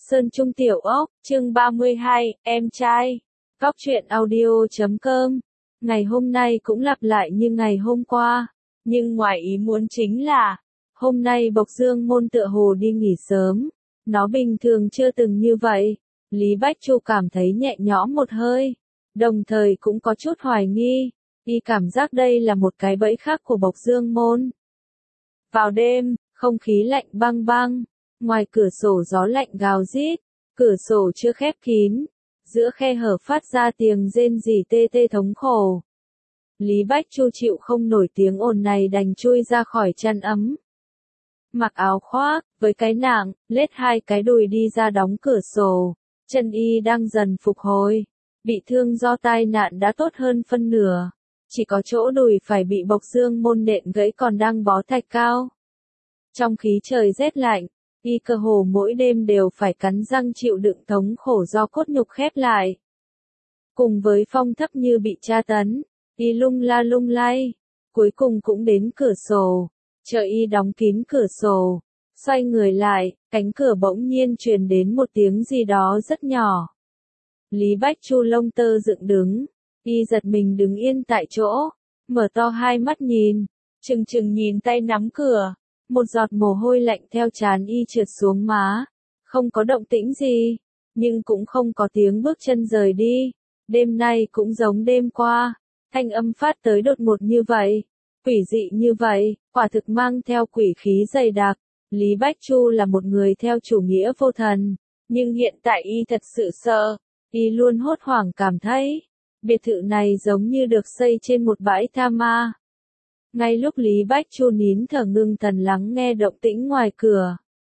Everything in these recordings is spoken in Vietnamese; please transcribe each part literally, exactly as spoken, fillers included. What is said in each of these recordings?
Sơn Trung Tiểu Ốc, chương ba mươi hai, em trai. Góc truyện audio chấm com. Ngày hôm nay cũng lặp lại như ngày hôm qua, nhưng ngoài ý muốn chính là, hôm nay Bộc Dương Môn tựa hồ đi nghỉ sớm, nó bình thường chưa từng như vậy. Lý Bách Chu cảm thấy nhẹ nhõm một hơi, đồng thời cũng có chút hoài nghi, y cảm giác đây là một cái bẫy khác của Bộc Dương Môn. Vào đêm, không khí lạnh băng băng, ngoài cửa sổ gió lạnh gào rít, cửa sổ chưa khép kín, giữa khe hở phát ra tiếng rên rỉ tê tê thống khổ. Lý Bách Chu chịu không nổi tiếng ồn này đành chui ra khỏi chăn ấm. Mặc áo khoác, với cái nạng, lết hai cái đùi đi ra đóng cửa sổ, chân y đang dần phục hồi. Bị thương do tai nạn đã tốt hơn phân nửa, chỉ có chỗ đùi phải bị Bộc Dương Môn nện gãy còn đang bó thạch cao. Trong khí trời rét lạnh, y cơ hồ mỗi đêm đều phải cắn răng chịu đựng thống khổ do cốt nhục khép lại. Cùng với phong thấp như bị tra tấn, y lung la lung lay, cuối cùng cũng đến cửa sổ, chờ y đóng kín cửa sổ, xoay người lại, cánh cửa bỗng nhiên truyền đến một tiếng gì đó rất nhỏ. Lý Bách Chu lông tơ dựng đứng, y giật mình đứng yên tại chỗ, mở to hai mắt nhìn, chừng chừng nhìn tay nắm cửa. Một giọt mồ hôi lạnh theo trán y trượt xuống má, không có động tĩnh gì, nhưng cũng không có tiếng bước chân rời đi. Đêm nay cũng giống đêm qua, thanh âm phát tới đột ngột như vậy, quỷ dị như vậy, quả thực mang theo quỷ khí dày đặc. Lý Bách Chu là một người theo chủ nghĩa vô thần, nhưng hiện tại y thật sự sợ, y luôn hốt hoảng cảm thấy, biệt thự này giống như được xây trên một bãi tha ma. Ngay lúc Lý Bách Chu nín thở ngưng thần lắng nghe động tĩnh ngoài cửa,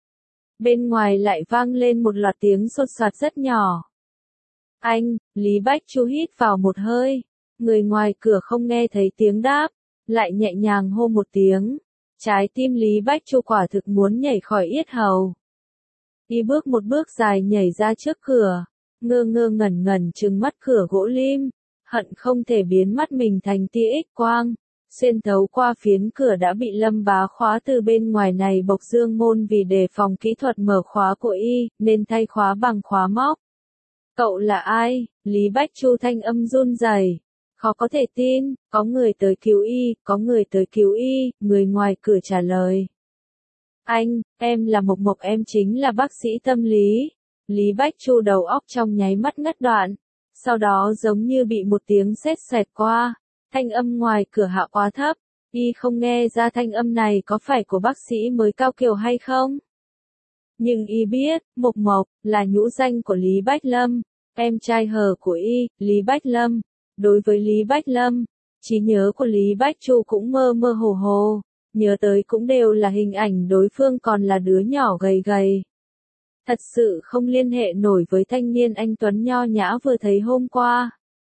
bên ngoài lại vang lên một loạt tiếng xột xoạt rất nhỏ. Anh, Lý Bách Chu hít vào một hơi, người ngoài cửa không nghe thấy tiếng đáp, lại nhẹ nhàng hô một tiếng. Trái tim Lý Bách Chu quả thực muốn nhảy khỏi yết hầu. Y bước một bước dài nhảy ra trước cửa, ngơ ngơ ngẩn ngẩn trừng mắt cửa gỗ lim, hận không thể biến mắt mình thành tia X quang. Xuyên thấu qua phiến cửa đã bị Lâm Bá khóa từ bên ngoài này. Bộc Dương Môn vì đề phòng kỹ thuật mở khóa của y, nên thay khóa bằng khóa móc. Cậu là ai? Lý Bách Chu thanh âm run rẩy, khó có thể tin, có người tới cứu y, có người tới cứu y, người ngoài cửa trả lời. Anh, em là Mộc Mộc, em chính là bác sĩ tâm lý. Lý Bách Chu đầu óc trong nháy mắt ngắt đoạn, sau đó giống như bị một tiếng sét xoẹt qua. Thanh âm ngoài cửa hạ quá thấp, y không nghe ra thanh âm này có phải của bác sĩ mới cao kiều hay không. Nhưng y biết, Mộc Mộc, là nhũ danh của Lý Bách Lâm, em trai hờ của y, Lý Bách Lâm. Đối với Lý Bách Lâm, trí nhớ của Lý Bách Chu cũng mơ mơ hồ hồ, nhớ tới cũng đều là hình ảnh đối phương còn là đứa nhỏ gầy gầy. Thật sự không liên hệ nổi với thanh niên anh tuấn nho nhã vừa thấy hôm qua.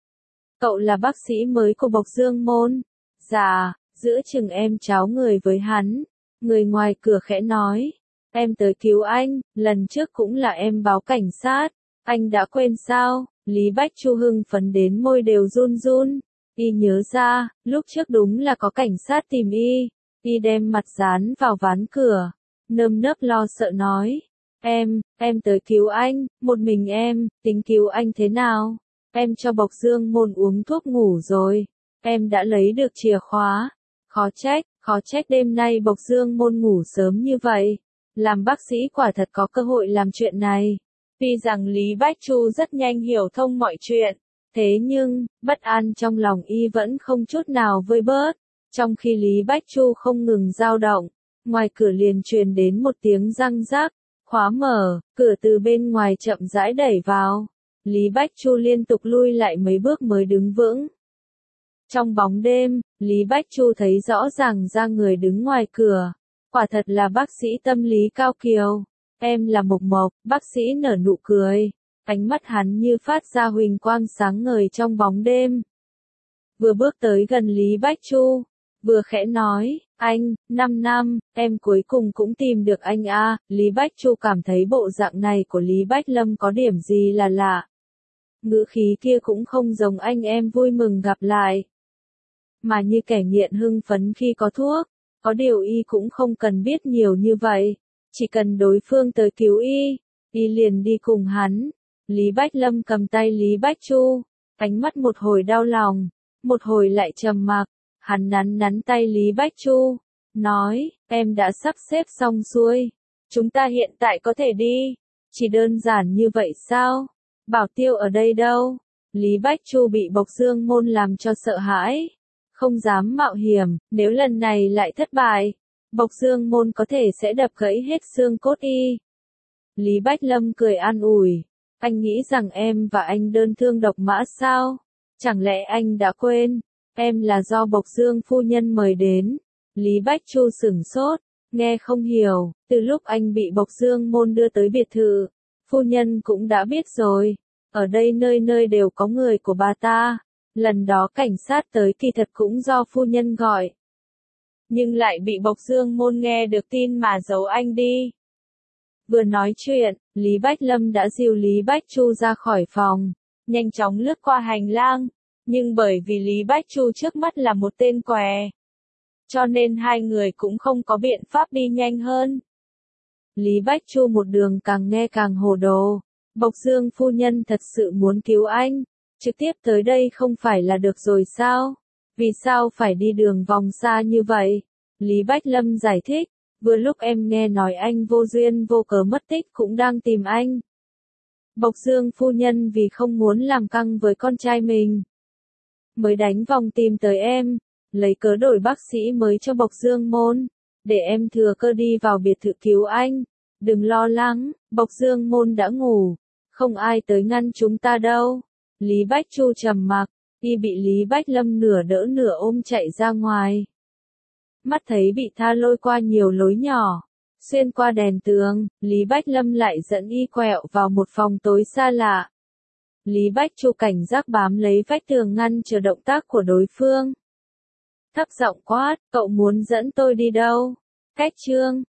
Cậu là bác sĩ mới của Bộc Dương Môn? Dạ, giữa chừng em cháo người với hắn. Người ngoài cửa khẽ nói. Em tới cứu anh, lần trước cũng là em báo cảnh sát. Anh đã quên sao? Lý Bách Chu hưng phấn đến môi đều run run. Y nhớ ra, lúc trước đúng là có cảnh sát tìm y. Y đem mặt dán vào ván cửa, nơm nớp lo sợ nói. Em, em tới cứu anh, một mình em, tính cứu anh thế nào? Em cho Bộc Dương Môn uống thuốc ngủ rồi, em đã lấy được chìa khóa. Khó trách, khó trách đêm nay Bộc Dương Môn ngủ sớm như vậy. Làm bác sĩ quả thật có cơ hội làm chuyện này. Tuy rằng Lý Bách Chu rất nhanh hiểu thông mọi chuyện, thế nhưng, bất an trong lòng y vẫn không chút nào vơi bớt. Trong khi Lý Bách Chu không ngừng dao động, ngoài cửa liền truyền đến một tiếng răng rắc, khóa mở, cửa từ bên ngoài chậm rãi đẩy vào. Lý Bách Chu liên tục lui lại mấy bước mới đứng vững. Trong bóng đêm, Lý Bách Chu thấy rõ ràng ra người đứng ngoài cửa. Quả thật là bác sĩ tâm lý cao kiều. Em là Mộc Mộc, bác sĩ nở nụ cười. Ánh mắt hắn như phát ra huỳnh quang sáng ngời trong bóng đêm. Vừa bước tới gần Lý Bách Chu, vừa khẽ nói, anh, năm năm, em cuối cùng cũng tìm được anh a. Lý Bách Chu cảm thấy bộ dạng này của Lý Bách Lâm có điểm gì là lạ. Ngữ khí kia cũng không giống anh em vui mừng gặp lại, mà như kẻ nghiện hưng phấn khi có thuốc. Có điều y cũng không cần biết nhiều như vậy, chỉ cần đối phương tới cứu y, Y liền đi cùng hắn. Lý Bách Lâm cầm tay Lý Bách Chu, ánh mắt một hồi đau lòng, một hồi lại trầm mặc. Hắn nắn nắn tay Lý Bách Chu, nói, em đã sắp xếp xong xuôi, chúng ta hiện tại có thể đi. Chỉ đơn giản như vậy sao? Bảo Tiêu ở đây đâu? Lý Bách Chu bị Bộc Dương Môn làm cho sợ hãi, không dám mạo hiểm, nếu lần này lại thất bại, Bộc Dương Môn có thể sẽ đập gãy hết xương cốt y. Lý Bách Lâm cười an ủi, anh nghĩ rằng em và anh đơn thương độc mã sao? Chẳng lẽ anh đã quên, em là do Bộc Dương phu nhân mời đến? Lý Bách Chu sửng sốt, nghe không hiểu, từ lúc anh bị Bộc Dương Môn đưa tới biệt thự, phu nhân cũng đã biết rồi, ở đây nơi nơi đều có người của bà ta, lần đó cảnh sát tới kỳ thật cũng do phu nhân gọi. Nhưng lại bị Bộc Dương Môn nghe được tin mà giấu anh đi. Vừa nói chuyện, Lý Bách Lâm đã dìu Lý Bách Chu ra khỏi phòng, nhanh chóng lướt qua hành lang, nhưng bởi vì Lý Bách Chu trước mắt là một tên què, cho nên hai người cũng không có biện pháp đi nhanh hơn. Lý Bách Chu một đường càng nghe càng hồ đồ, Bộc Dương phu nhân thật sự muốn cứu anh, trực tiếp tới đây không phải là được rồi sao? Vì sao phải đi đường vòng xa như vậy? Lý Bách Lâm giải thích, vừa lúc em nghe nói anh vô duyên vô cớ mất tích cũng đang tìm anh. Bộc Dương phu nhân vì không muốn làm căng với con trai mình, mới đánh vòng tìm tới em, lấy cớ đổi bác sĩ mới cho Bộc Dương Môn, để em thừa cơ đi vào biệt thự cứu anh. Đừng lo lắng, Bộc Dương Môn đã ngủ, không ai tới ngăn chúng ta đâu. Lý Bách Chu trầm mặc, y bị Lý Bách Lâm nửa đỡ nửa ôm chạy ra ngoài. Mắt thấy bị tha lôi qua nhiều lối nhỏ, xuyên qua đèn tường, Lý Bách Lâm lại dẫn y quẹo vào một phòng tối xa lạ. Lý Bách Chu cảnh giác bám lấy vách tường ngăn chờ động tác của đối phương. Thấp giọng quát, cậu muốn dẫn tôi đi đâu? Cách chương